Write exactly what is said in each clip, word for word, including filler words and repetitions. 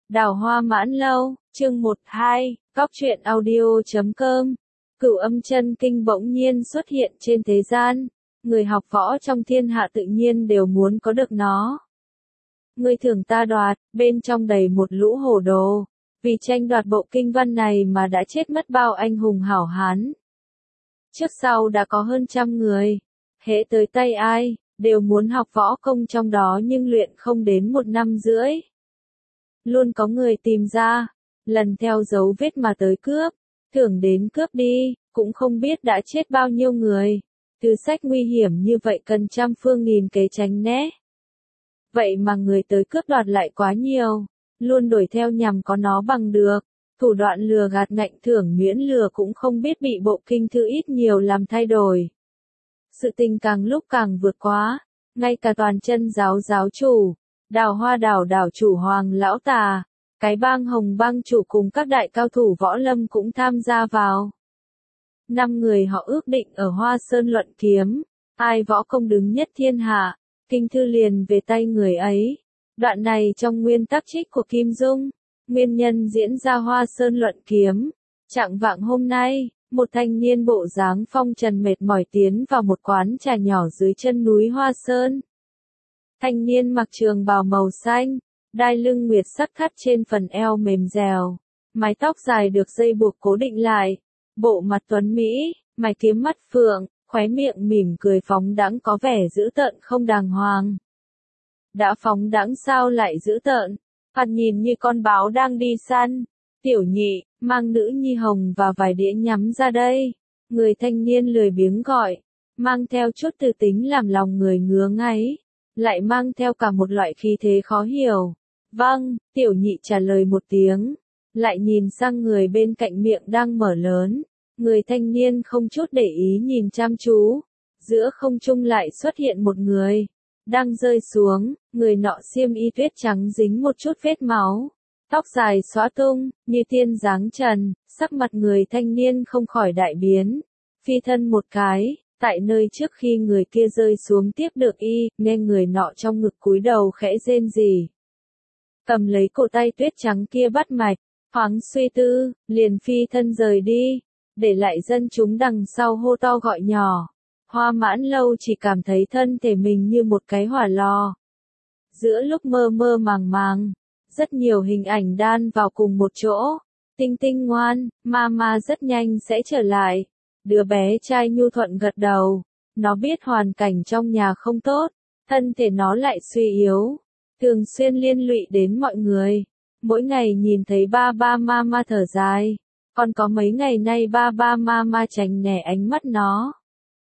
Đào Hoa Mãn Lâu, chương một hai, Cóc truyện audio chấm com. Cửu âm chân kinh bỗng nhiên xuất hiện trên thế gian, người học võ trong thiên hạ tự nhiên đều muốn có được nó. Ngươi thưởng ta đoạt, bên trong đầy một lũ hồ đồ, vì tranh đoạt bộ kinh văn này mà đã chết mất bao anh hùng hảo hán. Trước sau đã có hơn trăm người, hễ tới tay ai, đều muốn học võ công trong đó nhưng luyện không đến một năm rưỡi. Luôn có người tìm ra, lần theo dấu vết mà tới cướp, thưởng đến cướp đi, cũng không biết đã chết bao nhiêu người. Thứ sách nguy hiểm như vậy cần trăm phương nghìn kế tránh né. Vậy mà người tới cướp đoạt lại quá nhiều, luôn đuổi theo nhằm có nó bằng được. Thủ đoạn lừa gạt ngạnh thưởng miễn lừa cũng không biết bị bộ kinh thư ít nhiều làm thay đổi. Sự tình càng lúc càng vượt quá, ngay cả toàn chân giáo giáo chủ, Đào Hoa đảo đảo chủ Hoàng Lão Tà, cái bang Hồng bang chủ cùng các đại cao thủ võ lâm cũng tham gia vào. Năm người họ ước định ở Hoa Sơn luận kiếm, ai võ công đứng nhất thiên hạ, kinh thư liền về tay người ấy. Đoạn này trong nguyên tắc trích của Kim Dung, nguyên nhân diễn ra Hoa Sơn luận kiếm. Trạng vạng hôm nay, một thanh niên bộ dáng phong trần mệt mỏi tiến vào một quán trà nhỏ dưới chân núi Hoa Sơn. Thanh niên mặc trường bào màu xanh, đai lưng nguyệt sắc thắt trên phần eo mềm dẻo, mái tóc dài được dây buộc cố định lại, bộ mặt tuấn mỹ, mày kiếm mắt phượng, khóe miệng mỉm cười phóng đãng có vẻ dữ tợn không đàng hoàng. Đã phóng đãng sao lại dữ tợn, thoạt nhìn như con báo đang đi săn. Tiểu nhị, mang nữ nhi hồng và vài đĩa nhắm ra đây. Người thanh niên lười biếng gọi, mang theo chút từ tính làm lòng người ngứa ngáy, lại mang theo cả một loại khí thế khó hiểu. Vâng, tiểu nhị trả lời một tiếng, lại nhìn sang người bên cạnh miệng đang mở lớn. Người thanh niên không chút để ý nhìn chăm chú, giữa không trung lại xuất hiện một người, đang rơi xuống, người nọ xiêm y tuyết trắng dính một chút vết máu. Tóc dài xõa tung, như tiên dáng trần, sắc mặt người thanh niên không khỏi đại biến. Phi thân một cái, tại nơi trước khi người kia rơi xuống tiếp được y, nghe người nọ trong ngực cúi đầu khẽ rên rỉ. Cầm lấy cổ tay tuyết trắng kia bắt mạch, thoáng suy tư, liền phi thân rời đi, để lại dân chúng đằng sau hô to gọi nhỏ. Hoa Mãn Lâu chỉ cảm thấy thân thể mình như một cái hỏa lò. Giữa lúc mơ mơ màng màng, rất nhiều hình ảnh đan vào cùng một chỗ. Tinh Tinh ngoan, mama rất nhanh sẽ trở lại. Đứa bé trai nhu thuận gật đầu. Nó biết hoàn cảnh trong nhà không tốt, thân thể nó lại suy yếu, thường xuyên liên lụy đến mọi người. Mỗi ngày nhìn thấy ba ba mama thở dài, còn có mấy ngày nay ba ba mama tránh né ánh mắt nó.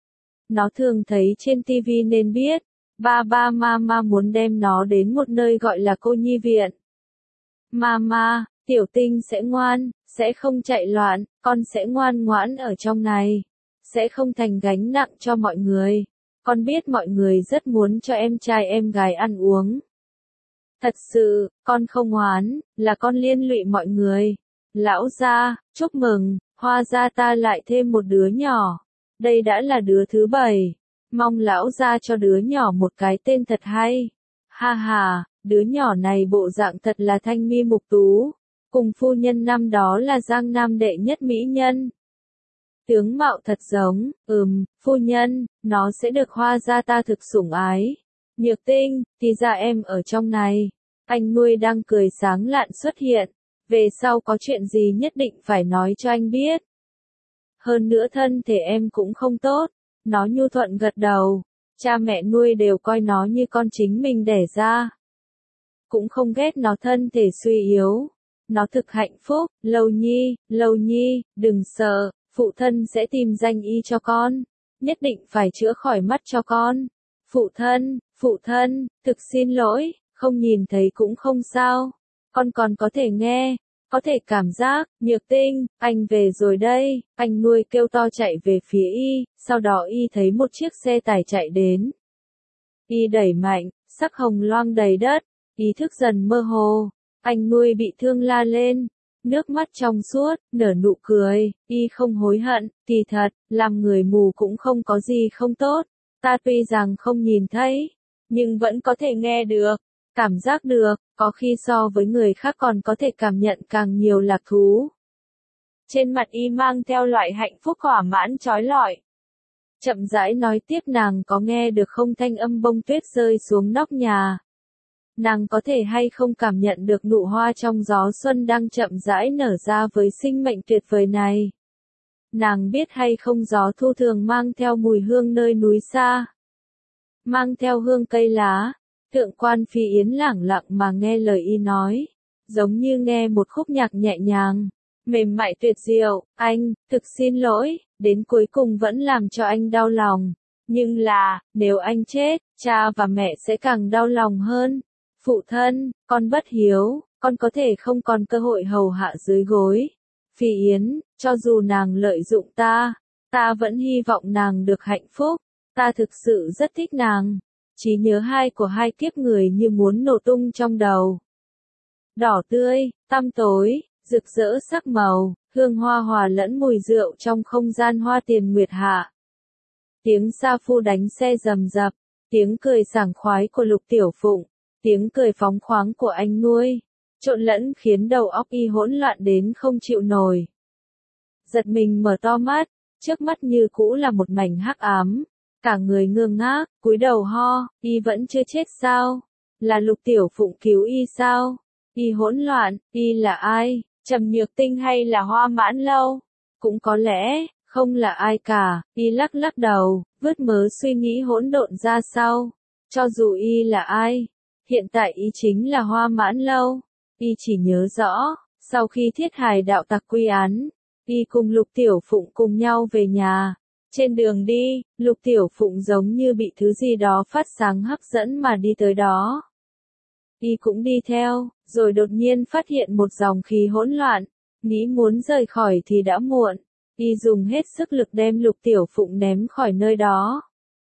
Nó thường thấy trên tivi nên biết, ba ba mama muốn đem nó đến một nơi gọi là cô nhi viện. Mama, tiểu Tinh sẽ ngoan, sẽ không chạy loạn, con sẽ ngoan ngoãn ở trong này, sẽ không thành gánh nặng cho mọi người. Con biết mọi người rất muốn cho em trai em gái ăn uống. Thật sự, con không oán, là con liên lụy mọi người. Lão gia, chúc mừng, Hoa gia ta lại thêm một đứa nhỏ. Đây đã là đứa thứ bảy. Mong lão gia cho đứa nhỏ một cái tên thật hay. Ha ha, đứa nhỏ này bộ dạng thật là thanh mi mục tú. Cùng phu nhân năm đó là Giang Nam đệ nhất mỹ nhân. Tướng mạo thật giống, ừm, phu nhân, nó sẽ được Hoa gia ta thực sủng ái. Nhược Tinh, thì ra em ở trong này. Anh nuôi đang cười sáng lạn xuất hiện. Về sau có chuyện gì nhất định phải nói cho anh biết. Hơn nữa thân thể em cũng không tốt. Nó nhu thuận gật đầu. Cha mẹ nuôi đều coi nó như con chính mình đẻ ra. Cũng không ghét nó thân thể suy yếu. Nó thực hạnh phúc. Lâu Nhi, Lâu Nhi, đừng sợ, phụ thân sẽ tìm danh y cho con. Nhất định phải chữa khỏi mắt cho con. Phụ thân, phụ thân, thực xin lỗi, không nhìn thấy cũng không sao. Con còn có thể nghe, có thể cảm giác. Nhược Tinh, anh về rồi đây. Anh nuôi kêu to chạy về phía y, sau đó y thấy một chiếc xe tải chạy đến. Y đẩy mạnh, sắc hồng loang đầy đất, ý thức dần mơ hồ. Anh nuôi bị thương la lên, nước mắt trong suốt, nở nụ cười. Y không hối hận, kỳ thật, làm người mù cũng không có gì không tốt. Ta tuy rằng không nhìn thấy, nhưng vẫn có thể nghe được. Cảm giác được, có khi so với người khác còn có thể cảm nhận càng nhiều lạc thú. Trên mặt y mang theo loại hạnh phúc thỏa mãn trói lọi. Chậm rãi nói tiếp, nàng có nghe được không thanh âm bông tuyết rơi xuống nóc nhà. Nàng có thể hay không cảm nhận được nụ hoa trong gió xuân đang chậm rãi nở ra với sinh mệnh tuyệt vời này. Nàng biết hay không gió thu thường mang theo mùi hương nơi núi xa. Mang theo hương cây lá. Thượng quan Phi Yến lẳng lặng mà nghe lời y nói. Giống như nghe một khúc nhạc nhẹ nhàng. Mềm mại tuyệt diệu. Anh, thực xin lỗi, đến cuối cùng vẫn làm cho anh đau lòng. Nhưng là, nếu anh chết, cha và mẹ sẽ càng đau lòng hơn. Phụ thân, con bất hiếu, con có thể không còn cơ hội hầu hạ dưới gối. Phi Yến, cho dù nàng lợi dụng ta, ta vẫn hy vọng nàng được hạnh phúc. Ta thực sự rất thích nàng. Trí nhớ hai của hai kiếp người như muốn nổ tung trong đầu. Đỏ tươi, tăm tối, rực rỡ sắc màu, hương hoa hòa lẫn mùi rượu trong không gian hoa tiền nguyệt hạ. Tiếng sa phu đánh xe rầm rập, tiếng cười sảng khoái của Lục Tiểu Phụng, tiếng cười phóng khoáng của anh nuôi, trộn lẫn khiến đầu óc y hỗn loạn đến không chịu nổi. Giật mình mở to mắt, trước mắt như cũ là một mảnh hắc ám, cả người ngơ ngác, cúi đầu ho, y vẫn chưa chết sao? Là Lục Tiểu Phụng cứu y sao? Y hỗn loạn, y là ai? Trầm Nhược Tinh hay là Hoa Mãn Lâu? Cũng có lẽ, không là ai cả, y lắc lắc đầu, vứt mớ suy nghĩ hỗn độn ra sau. Cho dù y là ai, hiện tại y chính là Hoa Mãn Lâu. Y chỉ nhớ rõ, sau khi Thiết Hải đạo tặc quy án, y cùng Lục Tiểu Phụng cùng nhau về nhà. Trên đường đi, Lục Tiểu Phụng giống như bị thứ gì đó phát sáng hấp dẫn mà đi tới đó. Y cũng đi theo, rồi đột nhiên phát hiện một dòng khí hỗn loạn, nghĩ muốn rời khỏi thì đã muộn. Y dùng hết sức lực đem Lục Tiểu Phụng ném khỏi nơi đó.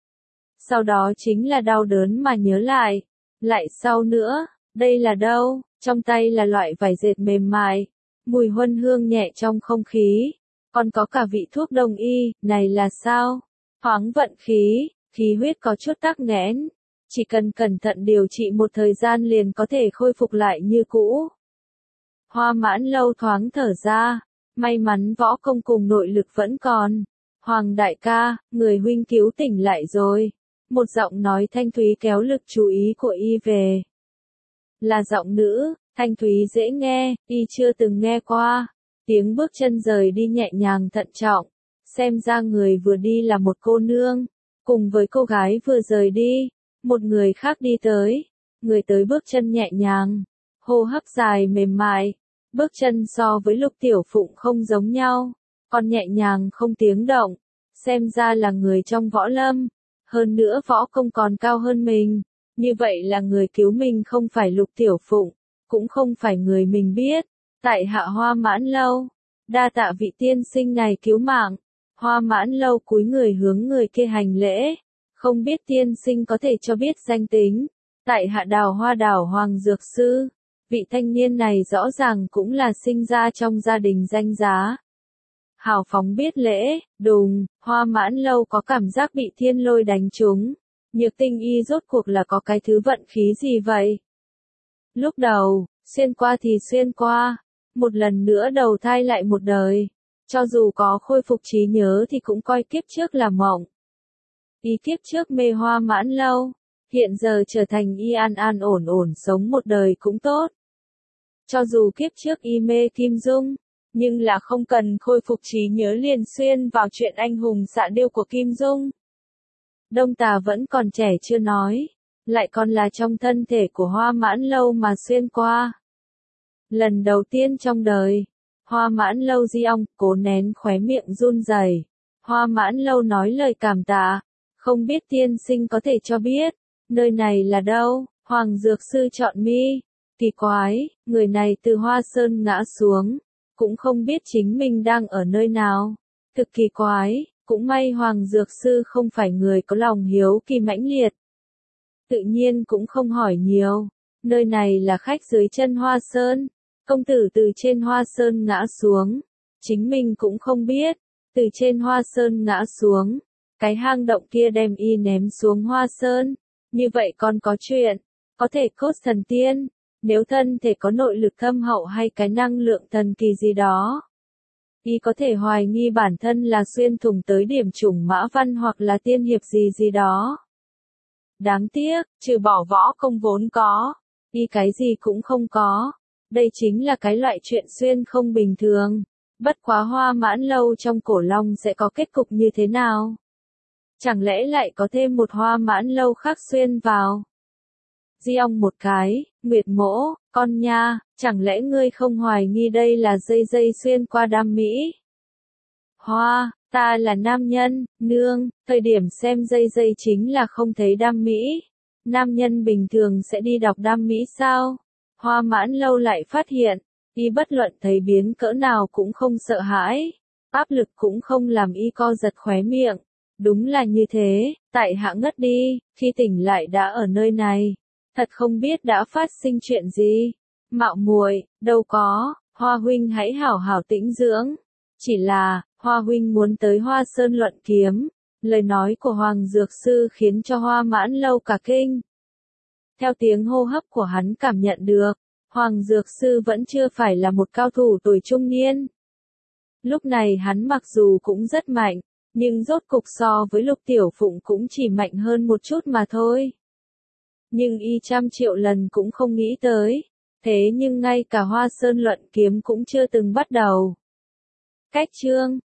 Sau đó chính là đau đớn mà nhớ lại. Lại sau nữa, đây là đâu? Trong tay là loại vải dệt mềm mại, mùi huân hương nhẹ trong không khí. Còn có cả vị thuốc đông y, này là sao? Hoáng vận khí, khí huyết có chút tắc nghẽn. Chỉ cần cẩn thận điều trị một thời gian liền có thể khôi phục lại như cũ. Hoa Mãn Lâu thoáng thở ra, may mắn võ công cùng nội lực vẫn còn. Hoàng đại ca, người huynh cứu tỉnh lại rồi. Một giọng nói thanh thúy kéo lực chú ý của y về. Là giọng nữ, thanh thúy dễ nghe, y chưa từng nghe qua. Tiếng bước chân rời đi nhẹ nhàng thận trọng. Xem ra người vừa đi là một cô nương. Cùng với cô gái vừa rời đi, một người khác đi tới. Người tới bước chân nhẹ nhàng, hô hấp dài mềm mại. Bước chân so với Lục Tiểu Phụng không giống nhau, còn nhẹ nhàng không tiếng động. Xem ra là người trong võ lâm. Hơn nữa võ công còn cao hơn mình. Như vậy là người cứu mình không phải Lục Tiểu Phụng, cũng không phải người mình biết. Tại hạ Hoa Mãn Lâu, đa tạ vị tiên sinh này cứu mạng. Hoa Mãn Lâu cúi người hướng người kia hành lễ. Không biết tiên sinh có thể cho biết danh tính. Tại hạ Đào Hoa Đảo Hoàng Dược Sư. Vị thanh niên này rõ ràng cũng là sinh ra trong gia đình danh giá. Hào phóng biết lễ, đùng, Hoa Mãn Lâu có cảm giác bị thiên lôi đánh trúng. Nhược Tinh y rốt cuộc là có cái thứ vận khí gì vậy? Lúc đầu, xuyên qua thì xuyên qua. Một lần nữa đầu thai lại một đời. Cho dù có khôi phục trí nhớ thì cũng coi kiếp trước là mộng. Y kiếp trước mê Hoa Mãn Lâu. Hiện giờ trở thành y an an ổn ổn sống một đời cũng tốt. Cho dù kiếp trước y mê Kim Dung, nhưng là không cần khôi phục trí nhớ liền xuyên vào chuyện anh hùng xạ điêu của Kim Dung. Đông Tà vẫn còn trẻ chưa nói, lại còn là trong thân thể của Hoa Mãn Lâu mà xuyên qua. Lần đầu tiên trong đời, Hoa Mãn Lâu di ong, cố nén khóe miệng run rẩy. Hoa Mãn Lâu nói lời cảm tạ, không biết tiên sinh có thể cho biết, nơi này là đâu? Hoàng Dược Sư chọn mi. Kỳ quái, người này từ Hoa Sơn ngã xuống, cũng không biết chính mình đang ở nơi nào. Thực kỳ quái, cũng may Hoàng Dược Sư không phải người có lòng hiếu kỳ mãnh liệt. Tự nhiên cũng không hỏi nhiều, nơi này là khách dưới chân Hoa Sơn, công tử từ trên Hoa Sơn ngã xuống, chính mình cũng không biết, từ trên Hoa Sơn ngã xuống, cái hang động kia đem y ném xuống Hoa Sơn, như vậy còn có chuyện, có thể cốt thần tiên, nếu thân thể có nội lực thâm hậu hay cái năng lượng thần kỳ gì đó. Y có thể hoài nghi bản thân là xuyên thủng tới điểm chủng mã văn hoặc là tiên hiệp gì gì đó. Đáng tiếc, trừ bỏ võ công vốn có, y cái gì cũng không có. Đây chính là cái loại chuyện xuyên không bình thường. Bất quá Hoa Mãn Lâu trong Cổ Long sẽ có kết cục như thế nào? Chẳng lẽ lại có thêm một Hoa Mãn Lâu khác xuyên vào? Di ong một cái, Nguyệt Mỗ, con nha, chẳng lẽ ngươi không hoài nghi đây là dây dây xuyên qua đam mỹ? Hoa, ta là nam nhân, nương, thời điểm xem dây dây chính là không thấy đam mỹ. Nam nhân bình thường sẽ đi đọc đam mỹ sao? Hoa Mãn Lâu lại phát hiện, y bất luận thấy biến cỡ nào cũng không sợ hãi, áp lực cũng không làm y co giật khóe miệng. Đúng là như thế, tại hạ ngất đi, khi tỉnh lại đã ở nơi này. Thật không biết đã phát sinh chuyện gì. Mạo muội, đâu có, Hoa huynh hãy hảo hảo tĩnh dưỡng. Chỉ là, Hoa huynh muốn tới Hoa Sơn luận kiếm. Lời nói của Hoàng Dược Sư khiến cho Hoa Mãn Lâu cả kinh. Theo tiếng hô hấp của hắn cảm nhận được, Hoàng Dược Sư vẫn chưa phải là một cao thủ tuổi trung niên. Lúc này hắn mặc dù cũng rất mạnh, nhưng rốt cục so với Lục Tiểu Phụng cũng chỉ mạnh hơn một chút mà thôi. Nhưng y trăm triệu lần cũng không nghĩ tới. Thế nhưng ngay cả Hoa Sơn luận kiếm cũng chưa từng bắt đầu. Cách chương